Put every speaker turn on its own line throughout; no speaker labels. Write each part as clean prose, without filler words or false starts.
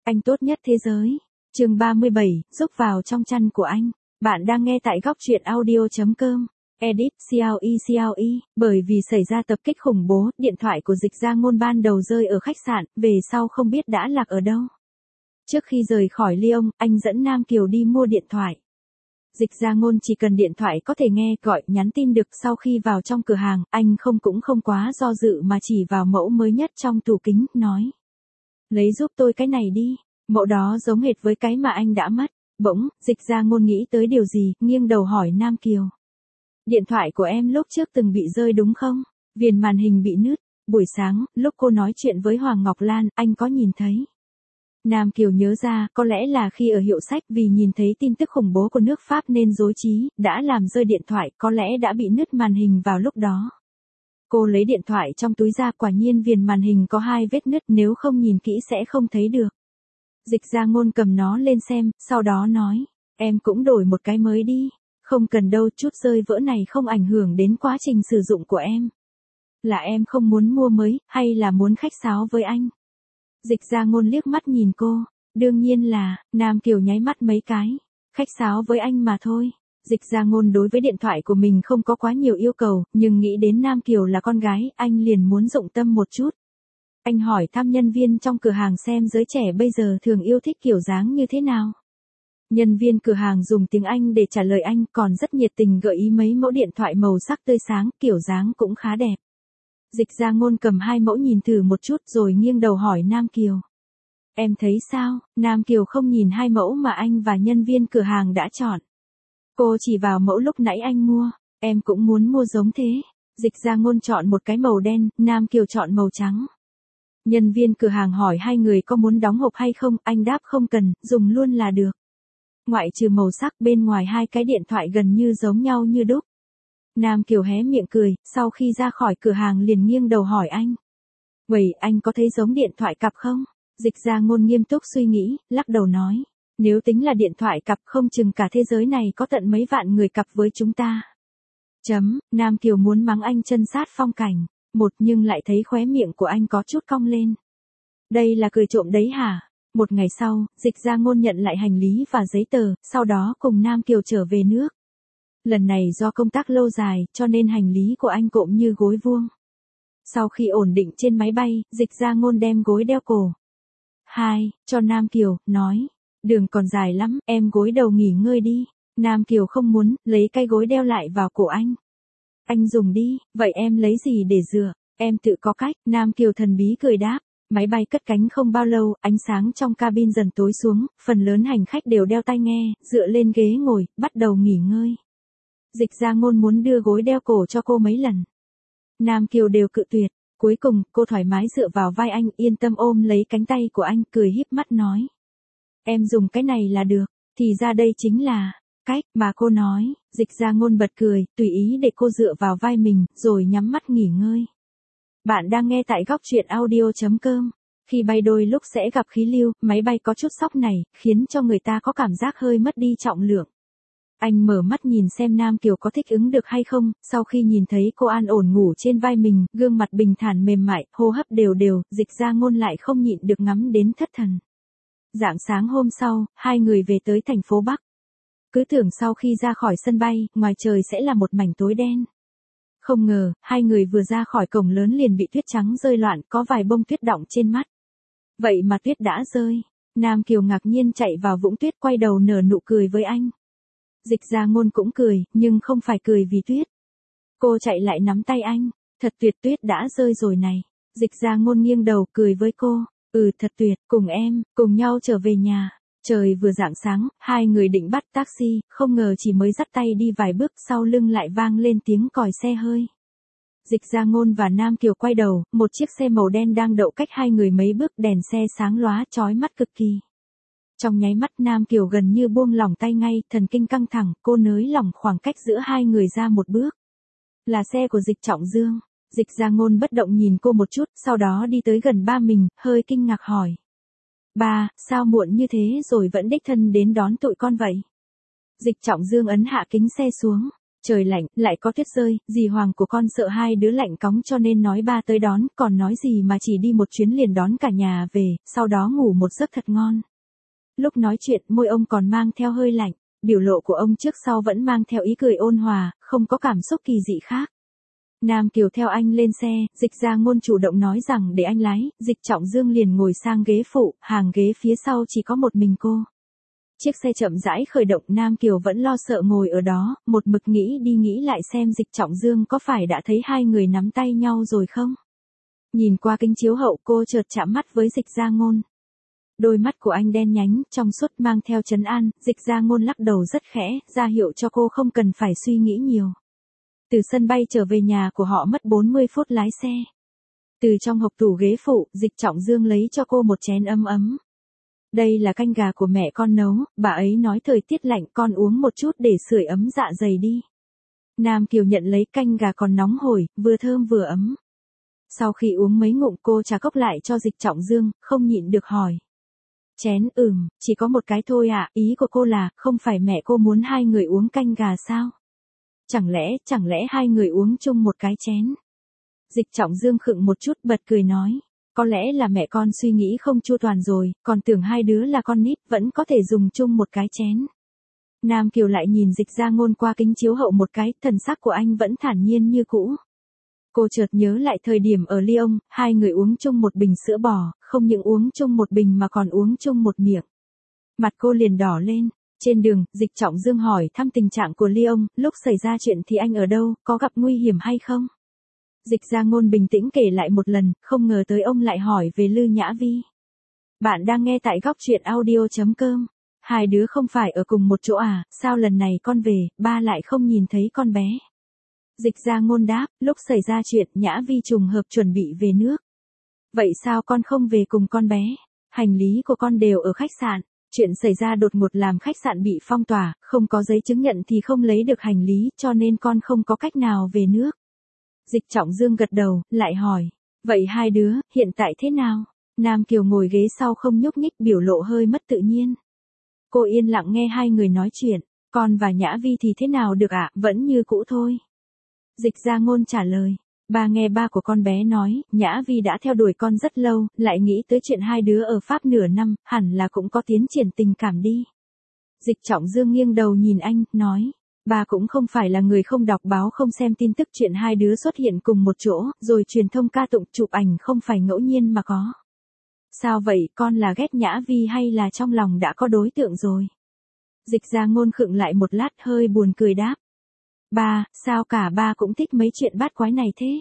Anh tốt nhất thế giới. Chương 37, giúp vào trong chăn của anh. Bạn đang nghe tại góc truyện audio.com. Edit CLE. Bởi vì xảy ra tập kích khủng bố, điện thoại của Dịch Gia Ngôn ban đầu rơi ở khách sạn, về sau không biết đã lạc ở đâu. Trước khi rời khỏi Lyon, anh dẫn Nam Kiều đi mua điện thoại. Dịch Gia Ngôn chỉ cần điện thoại có thể nghe, gọi, nhắn tin được. Sau khi vào trong cửa hàng, anh cũng không quá do dự mà chỉ vào mẫu mới nhất trong tủ kính, nói: lấy giúp tôi cái này đi. Mẫu đó giống hệt với cái mà anh đã mất. Bỗng, Dịch Gia Ngôn nghĩ tới điều gì, nghiêng đầu hỏi Nam Kiều: điện thoại của em lúc trước từng bị rơi đúng không? Viền màn hình bị nứt. Buổi sáng, lúc cô nói chuyện với Hoàng Ngọc Lan, anh có nhìn thấy. Nam Kiều nhớ ra, có lẽ là khi ở hiệu sách vì nhìn thấy tin tức khủng bố của nước Pháp nên rối trí, đã làm rơi điện thoại, có lẽ đã bị nứt màn hình vào lúc đó. Cô lấy điện thoại trong túi ra, quả nhiên viền màn hình có 2 vết nứt, nếu không nhìn kỹ sẽ không thấy được. Dịch Gia Ngôn cầm nó lên xem, sau đó nói: em cũng đổi một cái mới đi. Không cần đâu, chút rơi vỡ này không ảnh hưởng đến quá trình sử dụng của em. Là em không muốn mua mới, hay là muốn khách sáo với anh? Dịch Gia Ngôn liếc mắt nhìn cô. Đương nhiên là, Nam Kiều nháy mắt mấy cái. Khách sáo với anh mà thôi. Dịch Gia Ngôn đối với điện thoại của mình không có quá nhiều yêu cầu, nhưng nghĩ đến Nam Kiều là con gái, anh liền muốn dụng tâm một chút. Anh hỏi thăm nhân viên trong cửa hàng xem giới trẻ bây giờ thường yêu thích kiểu dáng như thế nào. Nhân viên cửa hàng dùng tiếng Anh để trả lời anh, còn rất nhiệt tình gợi ý mấy mẫu điện thoại màu sắc tươi sáng, kiểu dáng cũng khá đẹp. Dịch Gia Ngôn cầm 2 mẫu nhìn thử một chút rồi nghiêng đầu hỏi Nam Kiều: em thấy sao? Nam Kiều không nhìn 2 mẫu mà anh và nhân viên cửa hàng đã chọn. Cô chỉ vào mẫu lúc nãy anh mua. Em cũng muốn mua giống thế. Dịch Gia Ngôn chọn một cái màu đen, Nam Kiều chọn màu trắng. Nhân viên cửa hàng hỏi hai người có muốn đóng hộp hay không, anh đáp không cần, dùng luôn là được. Ngoại trừ màu sắc, bên ngoài 2 cái điện thoại gần như giống nhau như đúc. Nam Kiều hé miệng cười, sau khi ra khỏi cửa hàng liền nghiêng đầu hỏi anh: vậy anh có thấy giống điện thoại cặp không? Dịch Gia Ngôn nghiêm túc suy nghĩ, lắc đầu nói: nếu tính là điện thoại cặp không chừng cả thế giới này có tận mấy vạn người cặp với chúng ta. Nam Kiều muốn mắng anh chân sát phong cảnh. Nhưng lại thấy khóe miệng của anh có chút cong lên. Đây là cười trộm đấy hả? Một ngày sau, Dịch Gia Ngôn nhận lại hành lý và giấy tờ, sau đó cùng Nam Kiều trở về nước. Lần này do công tác lâu dài, cho nên hành lý của anh cộm như gối vuông. Sau khi ổn định trên máy bay, Dịch Gia Ngôn đem gối đeo cổ cho Nam Kiều, nói: đường còn dài lắm, em gối đầu nghỉ ngơi đi. Nam Kiều không muốn, lấy cái gối đeo lại vào cổ anh. Anh dùng đi, vậy em lấy gì để dựa? Em tự có cách. Nam Kiều thần bí cười đáp. Máy bay cất cánh không bao lâu, ánh sáng trong cabin dần tối xuống, phần lớn hành khách đều đeo tai nghe, dựa lên ghế ngồi, bắt đầu nghỉ ngơi. Dịch Gia Ngôn muốn đưa gối đeo cổ cho cô mấy lần. Nam Kiều đều cự tuyệt. Cuối cùng, cô thoải mái dựa vào vai anh, yên tâm ôm lấy cánh tay của anh, cười híp mắt nói: em dùng cái này là được. Thì ra đây chính là cách mà cô nói. Dịch Gia Ngôn bật cười, tùy ý để cô dựa vào vai mình, rồi nhắm mắt nghỉ ngơi. Bạn đang nghe tại góc truyện audio.com. Khi bay đôi lúc sẽ gặp khí lưu, máy bay có chút sóc này, khiến cho người ta có cảm giác hơi mất đi trọng lượng. Anh mở mắt nhìn xem Nam Kiều có thích ứng được hay không, sau khi nhìn thấy cô an ổn ngủ trên vai mình, gương mặt bình thản mềm mại, hô hấp đều đều, Dịch Gia Ngôn lại không nhịn được ngắm đến thất thần. Rạng sáng hôm sau, hai người về tới thành phố Bắc. Cứ tưởng sau khi ra khỏi sân bay, ngoài trời sẽ là một mảnh tối đen. Không ngờ, hai người vừa ra khỏi cổng lớn liền bị tuyết trắng rơi loạn, có vài bông tuyết đọng trên mắt. Vậy mà tuyết đã rơi. Nam Kiều ngạc nhiên chạy vào vũng tuyết, quay đầu nở nụ cười với anh. Dịch Gia Ngôn cũng cười, nhưng không phải cười vì tuyết. Cô chạy lại nắm tay anh. Thật tuyệt, tuyết đã rơi rồi này. Dịch Gia Ngôn nghiêng đầu cười với cô. Thật tuyệt, cùng em, cùng nhau trở về nhà. Trời vừa rạng sáng, hai người định bắt taxi, không ngờ chỉ mới dắt tay đi vài bước, sau lưng lại vang lên tiếng còi xe hơi. Dịch Gia Ngôn và Nam Kiều quay đầu, một chiếc xe màu đen đang đậu cách hai người mấy bước, đèn xe sáng lóa chói mắt cực kỳ. Trong nháy mắt Nam Kiều gần như buông lỏng tay ngay, thần kinh căng thẳng, cô nới lỏng khoảng cách giữa hai người ra một bước. Là xe của Dịch Trọng Dương. Dịch Gia Ngôn bất động nhìn cô một chút, sau đó đi tới gần ba mình, hơi kinh ngạc hỏi: ba, sao muộn như thế rồi vẫn đích thân đến đón tụi con vậy? Dịch Trọng Dương ấn hạ kính xe xuống. Trời lạnh, lại có tuyết rơi, dì Hoàng của con sợ hai đứa lạnh cóng cho nên nói ba tới đón, còn nói gì mà chỉ đi một chuyến liền đón cả nhà về, sau đó ngủ một giấc thật ngon. Lúc nói chuyện, môi ông còn mang theo hơi lạnh, biểu lộ của ông trước sau vẫn mang theo ý cười ôn hòa, không có cảm xúc kỳ dị khác. Nam Kiều theo anh lên xe, Dịch Gia Ngôn chủ động nói rằng để anh lái, Dịch Trọng Dương liền ngồi sang ghế phụ, hàng ghế phía sau chỉ có một mình cô. Chiếc xe chậm rãi khởi động, Nam Kiều vẫn lo sợ ngồi ở đó, một mực nghĩ đi nghĩ lại xem Dịch Trọng Dương có phải đã thấy hai người nắm tay nhau rồi không. Nhìn qua kính chiếu hậu cô chợt chạm mắt với Dịch Gia Ngôn. Đôi mắt của anh đen nhánh, trong suốt mang theo trấn an, Dịch Gia Ngôn lắc đầu rất khẽ, ra hiệu cho cô không cần phải suy nghĩ nhiều. Từ sân bay trở về nhà của họ mất 40 phút lái xe. Từ trong hộc tủ ghế phụ, Dịch Trọng Dương lấy cho cô một chén ấm ấm. Đây là canh gà của mẹ con nấu, bà ấy nói thời tiết lạnh con uống một chút để sưởi ấm dạ dày đi. Nam Kiều nhận lấy canh gà còn nóng hổi, vừa thơm vừa ấm. Sau khi uống mấy ngụm cô trà cốc lại cho Dịch Trọng Dương, không nhịn được hỏi. Chén chỉ có một cái thôi à, ý của cô là, không phải mẹ cô muốn hai người uống canh gà sao? Chẳng lẽ hai người uống chung một cái chén? Dịch Trọng Dương khựng một chút bật cười nói. Có lẽ là mẹ con suy nghĩ không chu toàn rồi, còn tưởng hai đứa là con nít vẫn có thể dùng chung một cái chén. Nam Kiều lại nhìn Dịch Gia Ngôn qua kính chiếu hậu một cái, thần sắc của anh vẫn thản nhiên như cũ. Cô chợt nhớ lại thời điểm ở Lyon, hai người uống chung một bình sữa bò, không những uống chung một bình mà còn uống chung một miệng. Mặt cô liền đỏ lên. Trên đường, Dịch Trọng Dương hỏi thăm tình trạng của Lyon, lúc xảy ra chuyện thì anh ở đâu, có gặp nguy hiểm hay không? Dịch Gia Ngôn bình tĩnh kể lại một lần, không ngờ tới ông lại hỏi về Lư Nhã Vi. Bạn đang nghe tại góc truyện audio.com. Hai đứa không phải ở cùng một chỗ à, sao lần này con về, ba lại không nhìn thấy con bé? Dịch Gia Ngôn đáp, lúc xảy ra chuyện Nhã Vi trùng hợp chuẩn bị về nước. Vậy sao con không về cùng con bé? Hành lý của con đều ở khách sạn. Chuyện xảy ra đột ngột làm khách sạn bị phong tỏa, không có giấy chứng nhận thì không lấy được hành lý, cho nên con không có cách nào về nước. Dịch Trọng Dương gật đầu, lại hỏi. Vậy hai đứa, hiện tại thế nào? Nam Kiều ngồi ghế sau không nhúc nhích, biểu lộ hơi mất tự nhiên. Cô yên lặng nghe hai người nói chuyện. Con và Nhã Vi thì thế nào được ạ, vẫn như cũ thôi. Dịch Gia Ngôn trả lời. Ba nghe ba của con bé nói, Nhã Vi đã theo đuổi con rất lâu, lại nghĩ tới chuyện hai đứa ở Pháp nửa năm, hẳn là cũng có tiến triển tình cảm đi. Dịch Trọng Dương nghiêng đầu nhìn anh, nói. Ba cũng không phải là người không đọc báo không xem tin tức, chuyện hai đứa xuất hiện cùng một chỗ, rồi truyền thông ca tụng chụp ảnh không phải ngẫu nhiên mà có. Sao vậy, con là ghét Nhã Vi hay là trong lòng đã có đối tượng rồi? Dịch Gia Ngôn khựng lại một lát hơi buồn cười đáp. Ba, sao cả ba cũng thích mấy chuyện bát quái này thế?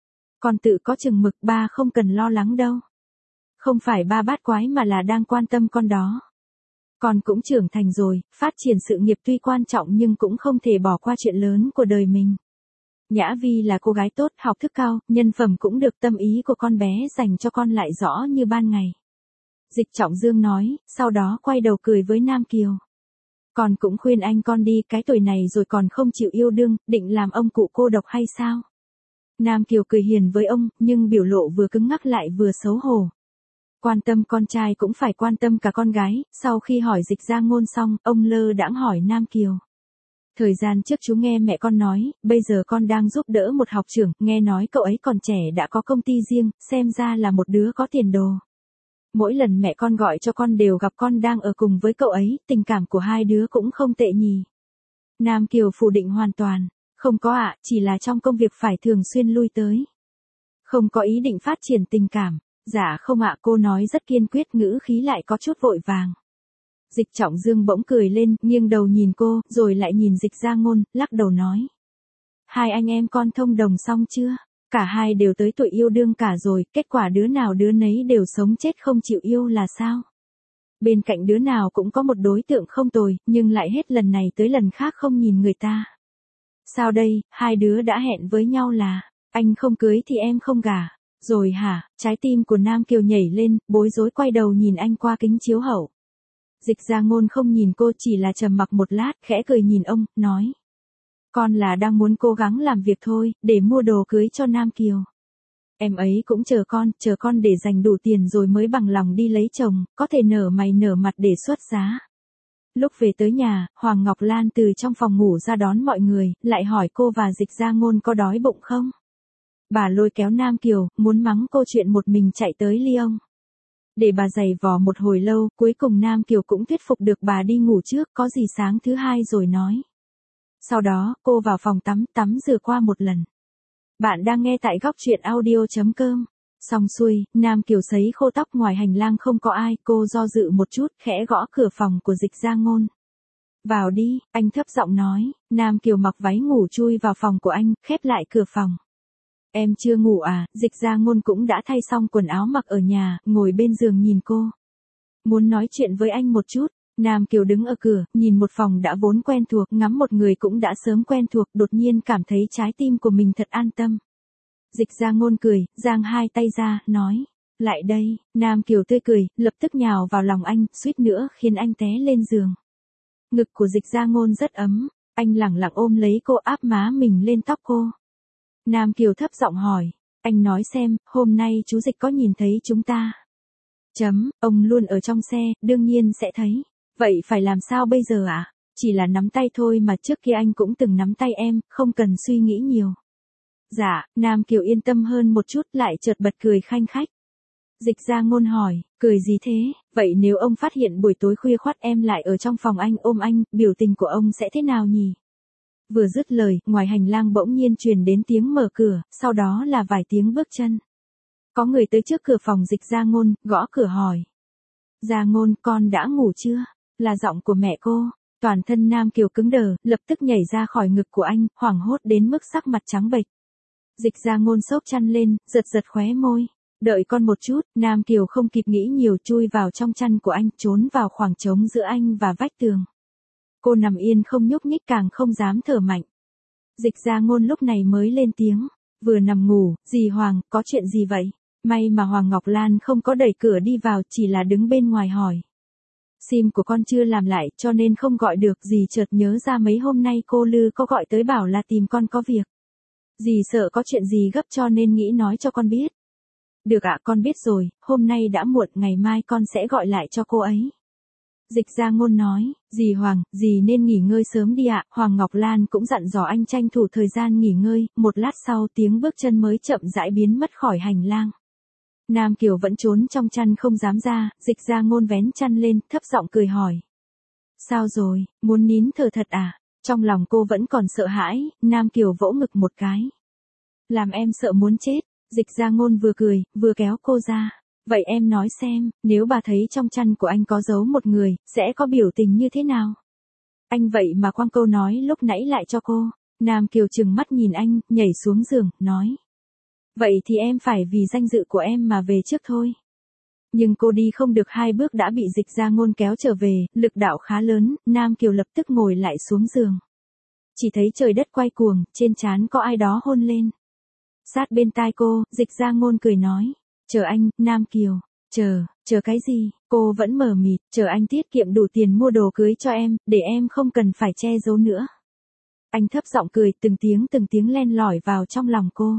Con tự có chừng mực, ba không cần lo lắng đâu. Không phải ba bát quái mà là đang quan tâm con đó. Con cũng trưởng thành rồi, phát triển sự nghiệp tuy quan trọng nhưng cũng không thể bỏ qua chuyện lớn của đời mình. Nhã Vi là cô gái tốt, học thức cao, nhân phẩm cũng được, tâm ý của con bé dành cho con lại rõ như ban ngày. Dịch Trọng Dương nói, sau đó quay đầu cười với Nam Kiều. Con cũng khuyên anh con đi, cái tuổi này rồi còn không chịu yêu đương, định làm ông cụ cô độc hay sao? Nam Kiều cười hiền với ông, nhưng biểu lộ vừa cứng ngắc lại vừa xấu hổ. Quan tâm con trai cũng phải quan tâm cả con gái, sau khi hỏi Dịch Gia Ngôn xong, ông lơ đãng hỏi Nam Kiều. Thời gian trước chú nghe mẹ con nói, bây giờ con đang giúp đỡ một học trưởng, nghe nói cậu ấy còn trẻ đã có công ty riêng, xem ra là một đứa có tiền đồ. Mỗi lần mẹ con gọi cho con đều gặp con đang ở cùng với cậu ấy, tình cảm của hai đứa cũng không tệ nhỉ. Nam Kiều phủ định hoàn toàn. Không có ạ, chỉ là trong công việc phải thường xuyên lui tới. Không có ý định phát triển tình cảm. Dạ không ạ, cô nói rất kiên quyết, ngữ khí lại có chút vội vàng. Dịch Trọng Dương bỗng cười lên, nghiêng đầu nhìn cô, rồi lại nhìn Dịch Gia Ngôn, lắc đầu nói. Hai anh em con thông đồng xong chưa? Cả hai đều tới tuổi yêu đương cả rồi, kết quả đứa nào đứa nấy đều sống chết không chịu yêu là sao? Bên cạnh đứa nào cũng có một đối tượng không tồi, nhưng lại hết lần này tới lần khác không nhìn người ta. Sao đây, hai đứa đã hẹn với nhau là, anh không cưới thì em không gả. Rồi hả? Trái tim của Nam Kiều nhảy lên, bối rối quay đầu nhìn anh qua kính chiếu hậu. Dịch Gia Ngôn không nhìn cô, chỉ là trầm mặc một lát, khẽ cười nhìn ông, nói. Con là đang muốn cố gắng làm việc thôi, để mua đồ cưới cho Nam Kiều. Em ấy cũng chờ con để dành đủ tiền rồi mới bằng lòng đi lấy chồng, có thể nở mày nở mặt để xuất giá. Lúc về tới nhà, Hoàng Ngọc Lan từ trong phòng ngủ ra đón mọi người, lại hỏi cô và Dịch Gia Ngôn có đói bụng không? Bà lôi kéo Nam Kiều, muốn mắng cô chuyện một mình chạy tới Lyon. Để bà giày vò một hồi lâu, cuối cùng Nam Kiều cũng thuyết phục được bà đi ngủ trước, có gì sáng thứ hai rồi nói. Sau đó, cô vào phòng tắm rửa qua một lần. Bạn đang nghe tại góc truyện audio.com. Xong xuôi, Nam Kiều sấy khô tóc, ngoài hành lang không có ai, cô do dự một chút, khẽ gõ cửa phòng của Dịch Gia Ngôn. Vào đi, anh thấp giọng nói. Nam Kiều mặc váy ngủ chui vào phòng của anh, khép lại cửa phòng. Em chưa ngủ à? Dịch Gia Ngôn cũng đã thay xong quần áo mặc ở nhà, ngồi bên giường nhìn cô. Muốn nói chuyện với anh một chút. Nam Kiều đứng ở cửa, nhìn một phòng đã vốn quen thuộc, ngắm một người cũng đã sớm quen thuộc, đột nhiên cảm thấy trái tim của mình thật an tâm. Dịch Gia Ngôn cười, giang hai tay ra, nói. Lại đây. Nam Kiều tươi cười, lập tức nhào vào lòng anh, suýt nữa khiến anh té lên giường. Ngực của Dịch Gia Ngôn rất ấm, anh lẳng lặng ôm lấy cô, áp má mình lên tóc cô. Nam Kiều thấp giọng hỏi, anh nói xem, hôm nay chú Dịch có nhìn thấy chúng ta? Ông luôn ở trong xe, đương nhiên sẽ thấy. Vậy phải làm sao bây giờ ạ? Chỉ là nắm tay thôi mà, trước kia anh cũng từng nắm tay em, không cần suy nghĩ nhiều. Dạ, Nam Kiều yên tâm hơn một chút, lại chợt bật cười khanh khách. Dịch Gia Ngôn hỏi, cười gì thế? Vậy nếu ông phát hiện buổi tối khuya khoắt em lại ở trong phòng anh ôm anh, biểu tình của ông sẽ thế nào nhỉ? Vừa dứt lời, ngoài hành lang bỗng nhiên truyền đến tiếng mở cửa, sau đó là vài tiếng bước chân. Có người tới trước cửa phòng Dịch Gia Ngôn, gõ cửa hỏi. Gia Ngôn, con đã ngủ chưa? Là giọng của mẹ cô. Toàn thân Nam Kiều cứng đờ, lập tức nhảy ra khỏi ngực của anh, hoảng hốt đến mức sắc mặt trắng bệch. Dịch Gia Ngôn xốc chăn lên, giật khóe môi. Đợi con một chút. Nam Kiều không kịp nghĩ nhiều, chui vào trong chăn của anh, trốn vào khoảng trống giữa anh và vách tường. Cô nằm yên không nhúc nhích, càng không dám thở mạnh. Dịch Gia Ngôn lúc này mới lên tiếng. Vừa nằm ngủ, dì Hoàng, có chuyện gì vậy? May mà Hoàng Ngọc Lan không có đẩy cửa đi vào, chỉ là đứng bên ngoài hỏi. Sim của con chưa làm lại, cho nên không gọi được. Dì chợt nhớ ra mấy hôm nay cô Lư có gọi tới bảo là tìm con có việc. Dì sợ có chuyện gì gấp cho nên nghĩ nói cho con biết. Được ạ, con biết rồi, hôm nay đã muộn, ngày mai con sẽ gọi lại cho cô ấy. Dịch Gia Ngôn nói, dì Hoàng, dì nên nghỉ ngơi sớm đi ạ. Hoàng Ngọc Lan cũng dặn dò anh tranh thủ thời gian nghỉ ngơi. Một lát sau, tiếng bước chân mới chậm rãi biến mất khỏi hành lang. Nam Kiều vẫn trốn trong chăn không dám ra. Dịch Gia Ngôn vén chăn lên, thấp giọng cười hỏi. Sao rồi, muốn nín thở thật à? Trong lòng cô vẫn còn sợ hãi. Nam Kiều vỗ ngực một cái. Làm em sợ muốn chết. Dịch Gia Ngôn vừa cười, vừa kéo cô ra. Vậy em nói xem, nếu bà thấy trong chăn của anh có giấu một người, sẽ có biểu tình như thế nào? Anh vậy mà quăng câu nói lúc nãy lại cho cô. Nam Kiều trừng mắt nhìn anh, nhảy xuống giường, nói. Vậy thì em phải vì danh dự của em mà về trước thôi. Nhưng cô đi không được 2 bước đã bị Dịch Gia Ngôn kéo trở về, lực đạo khá lớn. Nam Kiều lập tức ngồi lại xuống giường. Chỉ thấy trời đất quay cuồng, trên trán có ai đó hôn lên. Sát bên tai cô, Dịch Gia Ngôn cười nói. Chờ anh, Nam Kiều. Chờ cái gì? Cô vẫn mờ mịt. Chờ anh tiết kiệm đủ tiền mua đồ cưới cho em, để em không cần phải che giấu nữa. Anh thấp giọng cười, từng tiếng len lỏi vào trong lòng cô.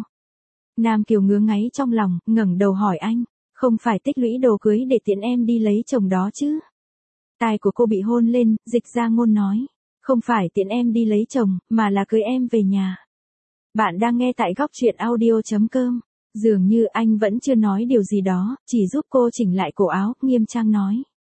Nam Kiều ngứa ngáy trong lòng, ngẩng đầu hỏi anh. Không phải tích lũy đồ cưới để tiện em đi lấy chồng đó chứ? Tai của cô bị hôn lên, Dịch Gia Ngôn nói. Không phải tiện em đi lấy chồng, mà là cưới em về nhà. Bạn đang nghe tại góc truyện audio.com. Dường như anh vẫn chưa nói điều gì đó, chỉ giúp cô chỉnh lại cổ áo, nghiêm trang nói.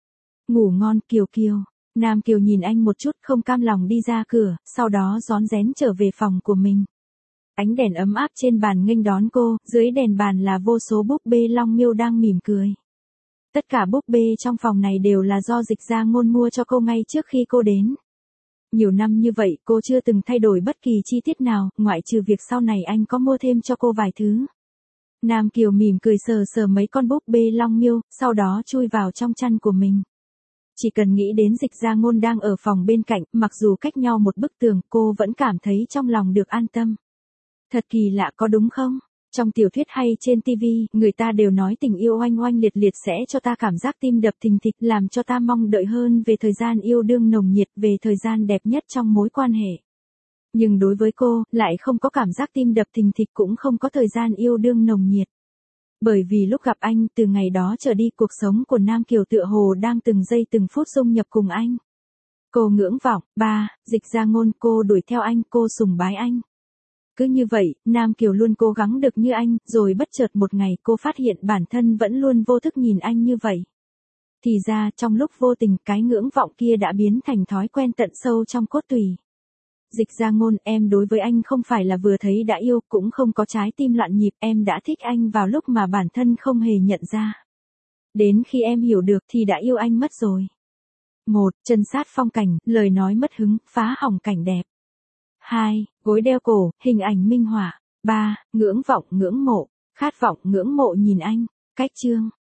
Ngủ ngon, Kiều Kiều. Nam Kiều nhìn anh một chút, không cam lòng đi ra cửa, sau đó rón rén trở về phòng của mình. Ánh đèn ấm áp trên bàn nghênh đón cô, dưới đèn bàn là vô số búp bê Long Miêu đang mỉm cười. Tất cả búp bê trong phòng này đều là do Dịch Gia Ngôn mua cho cô ngay trước khi cô đến. Nhiều năm như vậy, cô chưa từng thay đổi bất kỳ chi tiết nào, ngoại trừ việc sau này anh có mua thêm cho cô vài thứ. Nam Kiều mỉm cười sờ mấy con búp bê Long Miêu, sau đó chui vào trong chăn của mình. Chỉ cần nghĩ đến Dịch Gia Ngôn đang ở phòng bên cạnh, mặc dù cách nhau một bức tường, cô vẫn cảm thấy trong lòng được an tâm. Thật kỳ lạ có đúng không? Trong tiểu thuyết hay trên TV, người ta đều nói tình yêu oanh oanh liệt liệt sẽ cho ta cảm giác tim đập thình thịch, làm cho ta mong đợi hơn về thời gian yêu đương nồng nhiệt, về thời gian đẹp nhất trong mối quan hệ. Nhưng đối với cô, lại không có cảm giác tim đập thình thịch, cũng không có thời gian yêu đương nồng nhiệt. Bởi vì lúc gặp anh, từ ngày đó trở đi, cuộc sống của Nam Kiều tựa hồ đang từng giây từng phút dung nhập cùng anh. Cô ngưỡng vọng. 3. Dịch ra ngôn, cô đuổi theo anh, cô sùng bái anh. Cứ như vậy, Nam Kiều luôn cố gắng được như anh, rồi bất chợt một ngày cô phát hiện bản thân vẫn luôn vô thức nhìn anh như vậy. Thì ra, trong lúc vô tình, cái ngưỡng vọng kia đã biến thành thói quen tận sâu trong cốt tủy. Dịch ra ngôn, em đối với anh không phải là vừa thấy đã yêu, cũng không có trái tim loạn nhịp, em đã thích anh vào lúc mà bản thân không hề nhận ra. Đến khi em hiểu được thì đã yêu anh mất rồi. 1. Chân sát phong cảnh, lời nói mất hứng, phá hỏng cảnh đẹp. 2. Gối đeo cổ, hình ảnh minh họa. 3. Ngưỡng vọng, ngưỡng mộ, khát vọng, ngưỡng mộ nhìn anh. Cách chương